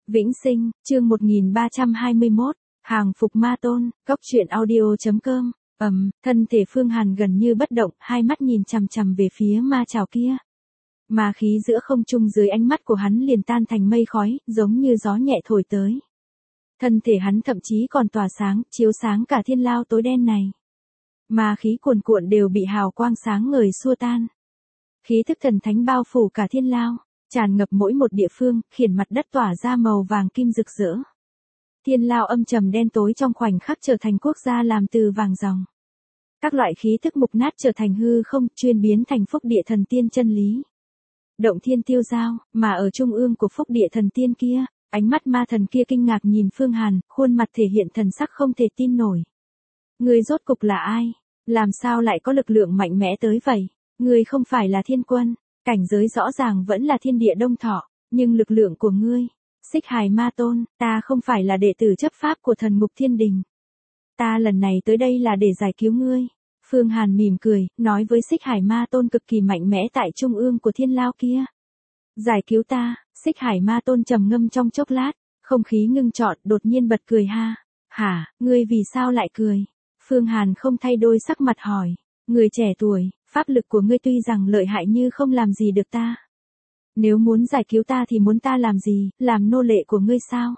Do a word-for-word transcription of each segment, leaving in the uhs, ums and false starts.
Vĩnh Sinh, chương một nghìn ba trăm hai mươi mốt, hàng phục ma tôn, cốc truyện audio chấm com. Ầm, thân thể Phương Hàn gần như bất động, hai mắt nhìn chằm chằm về phía ma chảo kia. Ma khí giữa không trung dưới ánh mắt của hắn liền tan thành mây khói, giống như gió nhẹ thổi tới. Thân thể hắn thậm chí còn tỏa sáng, chiếu sáng cả thiên lao tối đen này. Ma khí cuồn cuộn đều bị hào quang sáng ngời xua tan. Khí thức thần thánh bao phủ cả thiên lao, tràn ngập mỗi một địa phương, khiến mặt đất tỏa ra màu vàng kim rực rỡ. Thiên lao âm trầm đen tối trong khoảnh khắc trở thành quốc gia làm từ vàng ròng. Các loại khí thức mục nát trở thành hư không, chuyên biến thành phúc địa thần tiên chân lý. Động thiên tiêu giao, mà ở trung ương của phúc địa thần tiên kia, ánh mắt ma thần kia kinh ngạc nhìn Phương Hàn, khuôn mặt thể hiện thần sắc không thể tin nổi. Ngươi rốt cục là ai? Làm sao lại có lực lượng mạnh mẽ tới vậy? Ngươi không phải là thiên quân, cảnh giới rõ ràng vẫn là thiên địa đông thọ, nhưng lực lượng của ngươi, Xích Hải Ma Tôn, ta không phải là đệ tử chấp pháp của thần mục thiên đình. Ta lần này tới đây là để giải cứu ngươi. Phương Hàn mỉm cười, nói với Xích Hải Ma Tôn cực kỳ mạnh mẽ tại trung ương của thiên lao kia. Giải cứu ta, Xích Hải Ma Tôn trầm ngâm trong chốc lát, không khí ngưng trọn, đột nhiên bật cười ha. Hả, ngươi vì sao lại cười? Phương Hàn không thay đổi sắc mặt hỏi, người trẻ tuổi, pháp lực của ngươi tuy rằng lợi hại như không làm gì được ta. Nếu muốn giải cứu ta thì muốn ta làm gì, làm nô lệ của ngươi sao?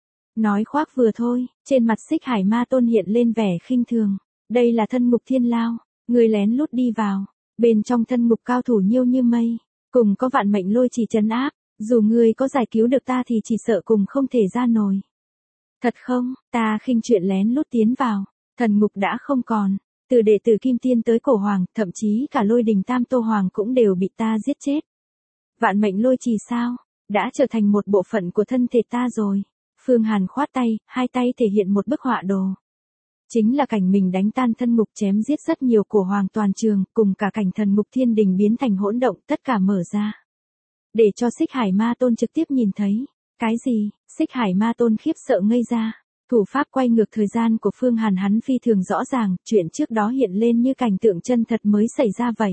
Nói khoác vừa thôi, trên mặt Xích Hải Ma Tôn hiện lên vẻ khinh thường. Đây là thân ngục thiên lao, ngươi lén lút đi vào, bên trong thân ngục cao thủ nhiêu như mây, cùng có vạn mệnh lôi chỉ trấn áp, dù ngươi có giải cứu được ta thì chỉ sợ cùng không thể ra nổi. Thật không, ta khinh chuyện lén lút tiến vào, thần ngục đã không còn, từ đệ tử Kim Tiên tới Cổ Hoàng, thậm chí cả Lôi Đình Tam Tô Hoàng cũng đều bị ta giết chết. Vạn mệnh lôi chỉ sao, đã trở thành một bộ phận của thân thể ta rồi. Phương Hàn khoát tay, hai tay thể hiện một bức họa đồ. Chính là cảnh mình đánh tan thân ngục chém giết rất nhiều của hoàng toàn trường, cùng cả cảnh thần ngục thiên đình biến thành hỗn động, tất cả mở ra. Để cho Xích Hải Ma Tôn trực tiếp nhìn thấy. Cái gì? Xích Hải Ma Tôn khiếp sợ ngây ra. Thủ pháp quay ngược thời gian của Phương Hàn hắn phi thường rõ ràng, chuyện trước đó hiện lên như cảnh tượng chân thật mới xảy ra vậy.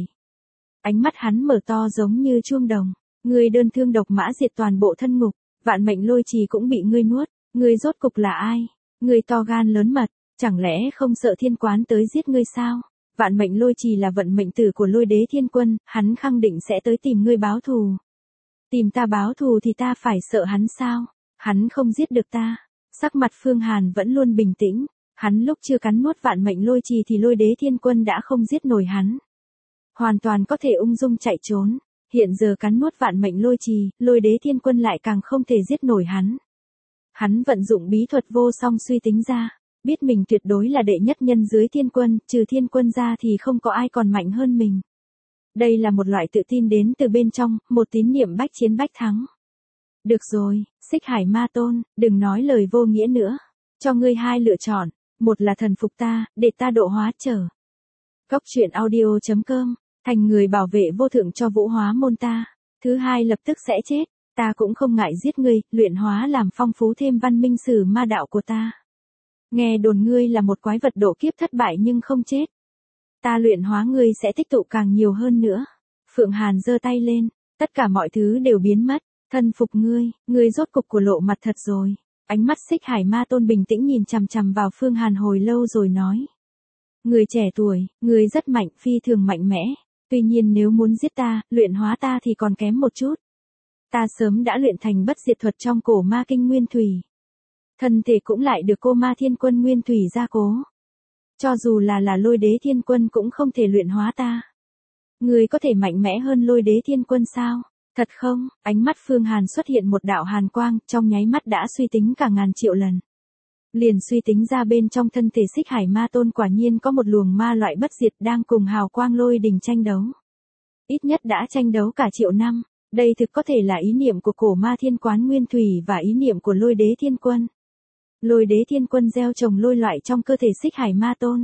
Ánh mắt hắn mở to giống như chuông đồng. Ngươi đơn thương độc mã diệt toàn bộ thân ngục, vạn mệnh lôi trì cũng bị ngươi nuốt. Ngươi rốt cục là ai? Ngươi to gan lớn mật. Chẳng lẽ không sợ thiên quán tới giết ngươi sao? Vạn mệnh lôi trì là vận mệnh tử của lôi đế thiên quân, hắn khẳng định sẽ tới tìm ngươi báo thù. Tìm ta báo thù thì ta phải sợ hắn sao? Hắn không giết được ta. Sắc mặt Phương Hàn vẫn luôn bình tĩnh, hắn lúc chưa cắn nuốt vạn mệnh lôi trì thì lôi đế thiên quân đã không giết nổi hắn. Hoàn toàn có thể ung dung chạy trốn, hiện giờ cắn nuốt vạn mệnh lôi trì, lôi đế thiên quân lại càng không thể giết nổi hắn. Hắn vận dụng bí thuật vô song suy tính ra. Biết mình tuyệt đối là đệ nhất nhân dưới thiên quân, trừ thiên quân ra thì không có ai còn mạnh hơn mình. Đây là một loại tự tin đến từ bên trong, một tín niệm bách chiến bách thắng. Được rồi, Xích Hải Ma Tôn, đừng nói lời vô nghĩa nữa. Cho ngươi hai lựa chọn, một là thần phục ta, để ta độ hóa trở. Cốc truyện audio chấm com, thành người bảo vệ vô thượng cho vũ hóa môn ta. Thứ hai lập tức sẽ chết, ta cũng không ngại giết ngươi, luyện hóa làm phong phú thêm văn minh sử ma đạo của ta. Nghe đồn ngươi là một quái vật độ kiếp thất bại nhưng không chết. Ta luyện hóa ngươi sẽ tích tụ càng nhiều hơn nữa. Phượng Hàn giơ tay lên, tất cả mọi thứ đều biến mất, thân phục ngươi, ngươi rốt cục của lộ mặt thật rồi. Ánh mắt Xích Hải Ma Tôn bình tĩnh nhìn chằm chằm vào Phương Hàn hồi lâu rồi nói. Người trẻ tuổi, ngươi rất mạnh, phi thường mạnh mẽ. Tuy nhiên nếu muốn giết ta, luyện hóa ta thì còn kém một chút. Ta sớm đã luyện thành bất diệt thuật trong cổ ma kinh nguyên thủy. Thân thể cũng lại được cô ma thiên quân nguyên thủy gia cố. Cho dù là là lôi đế thiên quân cũng không thể luyện hóa ta. Người có thể mạnh mẽ hơn lôi đế thiên quân sao? Thật không? Ánh mắt Phương Hàn xuất hiện một đạo hàn quang, trong nháy mắt đã suy tính cả ngàn triệu lần. Liền suy tính ra bên trong thân thể Xích Hải Ma Tôn quả nhiên có một luồng ma loại bất diệt đang cùng hào quang lôi đình tranh đấu. Ít nhất đã tranh đấu cả triệu năm. Đây thực có thể là ý niệm của cổ ma thiên quán nguyên thủy và ý niệm của lôi đế thiên quân. Lôi đế thiên quân gieo trồng lôi loại trong cơ thể Xích Hải Ma Tôn.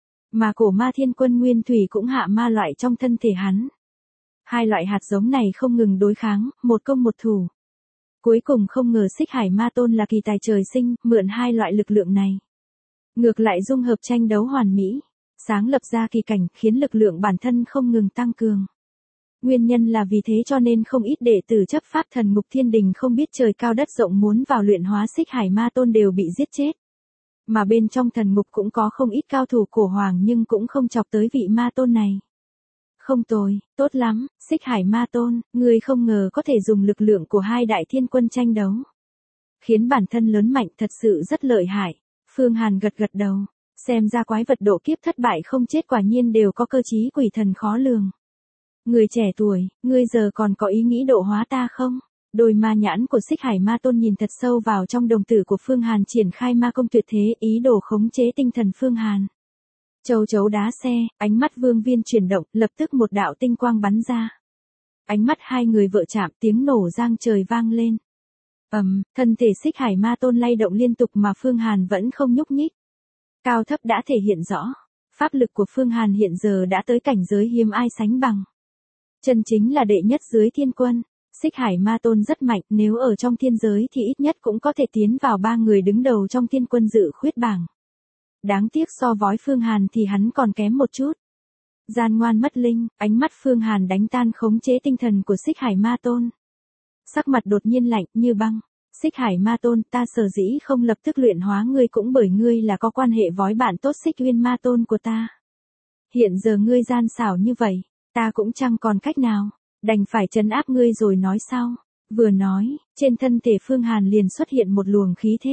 Mà cổ ma thiên quân nguyên thủy cũng hạ ma loại trong thân thể hắn. Hai loại hạt giống này không ngừng đối kháng, một công một thủ. Cuối cùng không ngờ Xích Hải Ma Tôn là kỳ tài trời sinh, mượn hai loại lực lượng này. Ngược lại dung hợp tranh đấu hoàn mỹ, sáng lập ra kỳ cảnh khiến lực lượng bản thân không ngừng tăng cường. Nguyên nhân là vì thế cho nên không ít đệ tử chấp pháp thần ngục thiên đình không biết trời cao đất rộng muốn vào luyện hóa Xích Hải Ma Tôn đều bị giết chết. Mà bên trong thần ngục cũng có không ít cao thủ cổ hoàng nhưng cũng không chọc tới vị ma tôn này. Không tồi, tốt lắm, Xích Hải Ma Tôn, ngươi không ngờ có thể dùng lực lượng của hai đại thiên quân tranh đấu. Khiến bản thân lớn mạnh thật sự rất lợi hại. Phương Hàn gật gật đầu, xem ra quái vật độ kiếp thất bại không chết quả nhiên đều có cơ trí quỷ thần khó lường. Người trẻ tuổi, ngươi giờ còn có ý nghĩ độ hóa ta không? Đôi ma nhãn của Xích Hải Ma Tôn nhìn thật sâu vào trong đồng tử của Phương Hàn triển khai ma công tuyệt thế ý đồ khống chế tinh thần Phương Hàn. Châu chấu đá xe, ánh mắt Vương Viên chuyển động, lập tức một đạo tinh quang bắn ra. Ánh mắt hai người vợ chạm, tiếng nổ giang trời vang lên. Ầm, um, thân thể Xích Hải Ma Tôn lay động liên tục mà Phương Hàn vẫn không nhúc nhích. Cao thấp đã thể hiện rõ, pháp lực của Phương Hàn hiện giờ đã tới cảnh giới hiếm ai sánh bằng. Chân chính là đệ nhất dưới thiên quân. Xích Hải Ma Tôn rất mạnh, nếu ở trong thiên giới thì ít nhất cũng có thể tiến vào ba người đứng đầu trong thiên quân dự khuyết bảng. Đáng tiếc so với Phương Hàn thì hắn còn kém một chút. Gian ngoan mất linh, ánh mắt Phương Hàn đánh tan khống chế tinh thần của Xích Hải Ma Tôn. Sắc mặt đột nhiên lạnh như băng. Xích Hải Ma Tôn, ta sở dĩ không lập tức luyện hóa ngươi cũng bởi ngươi là có quan hệ với bạn tốt Xích Uyên Ma Tôn của ta. Hiện giờ ngươi gian xảo như vậy, ta cũng chẳng còn cách nào, đành phải trấn áp ngươi rồi nói sau. Vừa nói, trên thân thể Phương Hàn liền xuất hiện một luồng khí thế.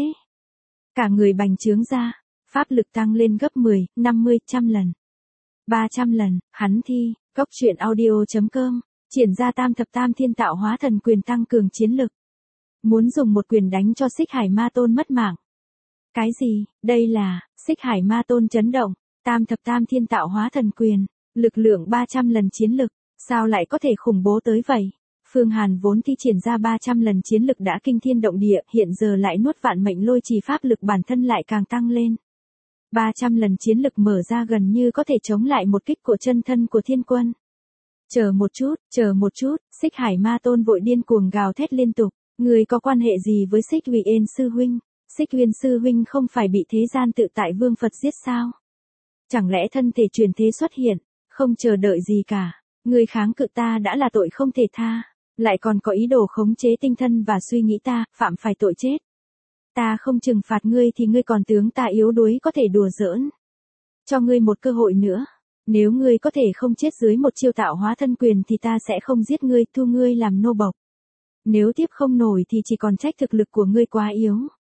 Cả người bành trướng ra, pháp lực tăng lên gấp mười, năm mươi, trăm lần. ba trăm lần, hắn thi, cốc truyện audio chấm com, triển ra tam thập tam thiên tạo hóa thần quyền tăng cường chiến lực. Muốn dùng một quyền đánh cho Xích Hải Ma Tôn mất mạng. Cái gì, đây là, Xích Hải Ma Tôn chấn động, tam thập tam thiên tạo hóa thần quyền, lực lượng ba trăm lần chiến lực, sao lại có thể khủng bố tới vậy? Phương Hàn vốn thi triển ra ba trăm lần chiến lực đã kinh thiên động địa, hiện giờ lại nuốt vạn mệnh lôi trì pháp lực bản thân lại càng tăng lên. ba trăm lần chiến lực mở ra gần như có thể chống lại một kích của chân thân của thiên quân. Chờ một chút, chờ một chút, Xích Hải Ma Tôn vội điên cuồng gào thét liên tục. Người có quan hệ gì với Xích Uyên sư huynh? Xích Uyên sư huynh không phải bị thế gian tự tại vương Phật giết sao? Chẳng lẽ thân thể truyền thế xuất hiện, không chờ đợi gì cả, người kháng cự ta đã là tội không thể tha, lại còn có ý đồ khống chế tinh thân và suy nghĩ ta, phạm phải tội chết. Ta không trừng phạt ngươi thì ngươi còn tướng ta yếu đuối có thể đùa giỡn. Cho ngươi một cơ hội nữa, nếu ngươi có thể không chết dưới một chiêu tạo hóa thân quyền thì ta sẽ không giết ngươi, thu ngươi làm nô bộc. Nếu tiếp không nổi thì chỉ còn trách thực lực của ngươi quá yếu.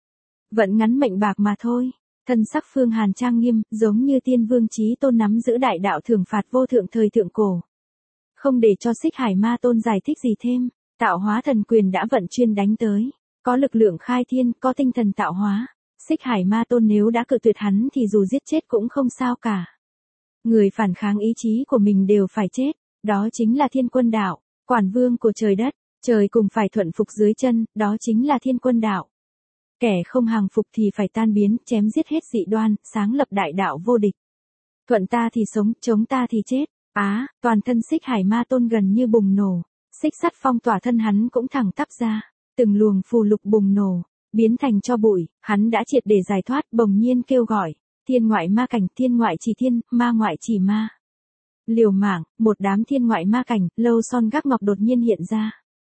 Vẫn ngắn mệnh bạc mà thôi. Thân sắc Phương Hàn trang nghiêm, giống như tiên vương chí tôn nắm giữ đại đạo thưởng phạt vô thượng thời thượng cổ. Không để cho Xích Hải Ma Tôn giải thích gì thêm, tạo hóa thần quyền đã vận chuyên đánh tới. Có lực lượng khai thiên, có tinh thần tạo hóa. Xích Hải Ma Tôn nếu đã cự tuyệt hắn thì dù giết chết cũng không sao cả. Người phản kháng ý chí của mình đều phải chết. Đó chính là thiên quân đạo, quản vương của trời đất. Trời cùng phải thuận phục dưới chân, đó chính là thiên quân đạo. Kẻ không hàng phục thì phải tan biến, chém giết hết dị đoan, sáng lập đại đạo vô địch. Thuận ta thì sống, chống ta thì chết. Á, à, toàn thân Xích Hải Ma Tôn gần như bùng nổ. Xích sắt phong tỏa thân hắn cũng thẳng tắp ra. Từng luồng phù lục bùng nổ, biến thành cho bụi, hắn đã triệt để giải thoát, bỗng nhiên kêu gọi. Thiên ngoại ma cảnh, thiên ngoại chỉ thiên, ma ngoại chỉ ma. Liều mạng, một đám thiên ngoại ma cảnh, lâu son gác ngọc đột nhiên hiện ra.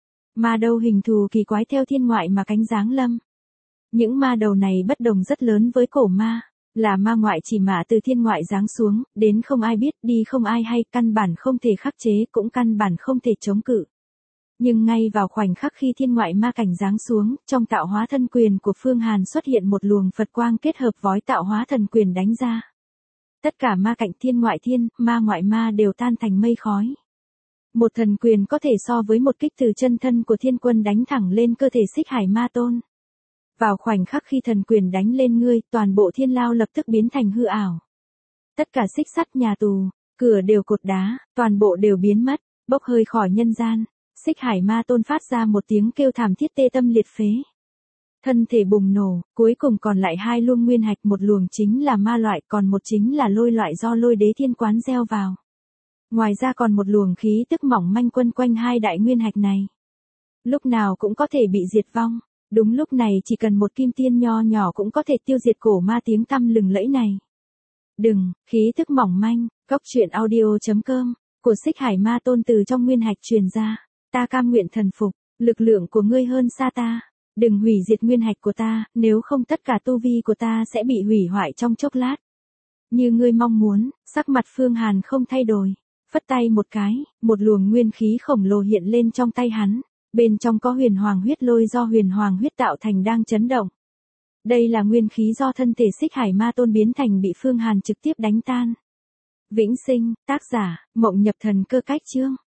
Ma đầu hình thù kỳ quái theo thiên ngoại mà cánh giáng lâm. Những ma đầu này bất đồng rất lớn với cổ ma, là ma ngoại chỉ mà từ thiên ngoại giáng xuống, đến không ai biết, đi không ai hay, căn bản không thể khắc chế, cũng căn bản không thể chống cự. Nhưng ngay vào khoảnh khắc khi thiên ngoại ma cảnh giáng xuống, trong tạo hóa thân quyền của Phương Hàn xuất hiện một luồng Phật quang kết hợp với tạo hóa thần quyền đánh ra. Tất cả ma cảnh thiên ngoại thiên, ma ngoại ma đều tan thành mây khói. Một thần quyền có thể so với một kích từ chân thân của thiên quân đánh thẳng lên cơ thể Xích Hải Ma Tôn. Vào khoảnh khắc khi thần quyền đánh lên ngươi, toàn bộ thiên lao lập tức biến thành hư ảo. Tất cả xích sắt nhà tù, cửa đều cột đá, toàn bộ đều biến mất, bốc hơi khỏi nhân gian. Xích Hải Ma Tôn phát ra một tiếng kêu thảm thiết tê tâm liệt phế. Thân thể bùng nổ, cuối cùng còn lại hai luồng nguyên hạch, một luồng chính là ma loại, còn một chính là lôi loại do lôi đế thiên quán gieo vào. Ngoài ra còn một luồng khí tức mỏng manh quấn quanh hai đại nguyên hạch này. Lúc nào cũng có thể bị diệt vong. Đúng lúc này chỉ cần một kim tiên nho nhỏ cũng có thể tiêu diệt cổ ma tiếng tăm lừng lẫy này. Đừng, khí tức mỏng manh, cốc truyện audio chấm com của Xích Hải Ma Tôn từ trong nguyên hạch truyền ra. Ta cam nguyện thần phục, lực lượng của ngươi hơn xa ta. Đừng hủy diệt nguyên hạch của ta, nếu không tất cả tu vi của ta sẽ bị hủy hoại trong chốc lát. Như ngươi mong muốn, sắc mặt Phương Hàn không thay đổi. Phất tay một cái, một luồng nguyên khí khổng lồ hiện lên trong tay hắn. Bên trong có huyền hoàng huyết lôi do huyền hoàng huyết tạo thành đang chấn động. Đây là nguyên khí do thân thể Xích Hải Ma Tôn biến thành bị Phương Hàn trực tiếp đánh tan. Vĩnh sinh, tác giả, Mộng Nhập Thần Cơ Cách Chương.